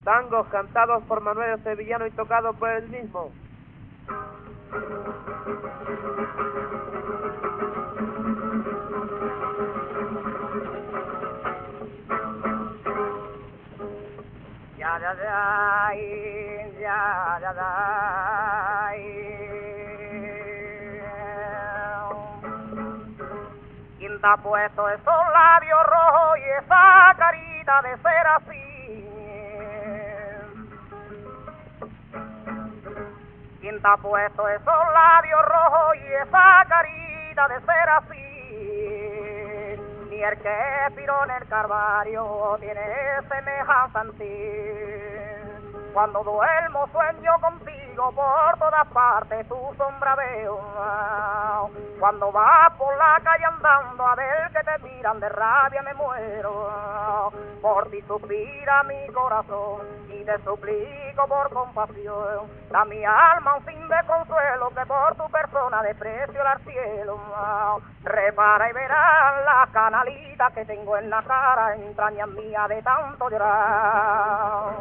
Tangos cantados por Manuel Sevillano y tocados por él mismo. Ya ya ya ya ya ya. ¿Quién te ha puesto esos labios rojos y esa carita de ser así? ¿Quién te ha puesto esos labios rojos y esa carita de ser así? Ni el que expiró en el Calvario tiene semejanza en ti. Cuando duermo sueño contigo, por todas partes tu sombra veo. Cuando vas por la calle andando a ver que te miran de rabia me muero. Por ti suspira mi corazón y te suplico por compasión. Da mi alma un fin de consuelo que por tu persona desprecio al cielo. Repara y verás la canalita que tengo en la cara, entrañas mía de tanto llorar.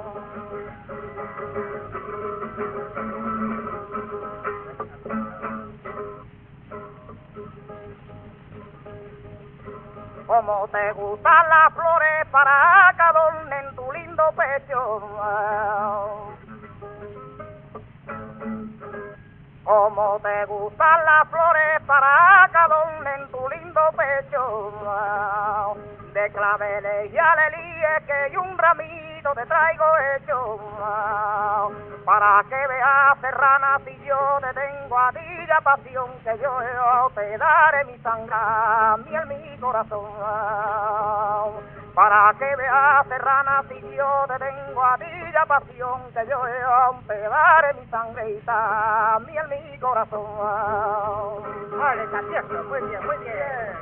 Como te gustan las flores para que adornen tu lindo pecho. Como te gustan las flores para que adornen tu lindo pecho. De claveles y alelíes que yo un ramito te traigo hecho. Para que veas, serrana, si yo te tengo a ti la pasión que yo te daré mi sangre, miel mi corazón. Para que veas, serrana, si yo te tengo a ti la pasión que yo te daré mi sangreita, miel mi corazón. Vale, está cierto, muy bien, muy bien.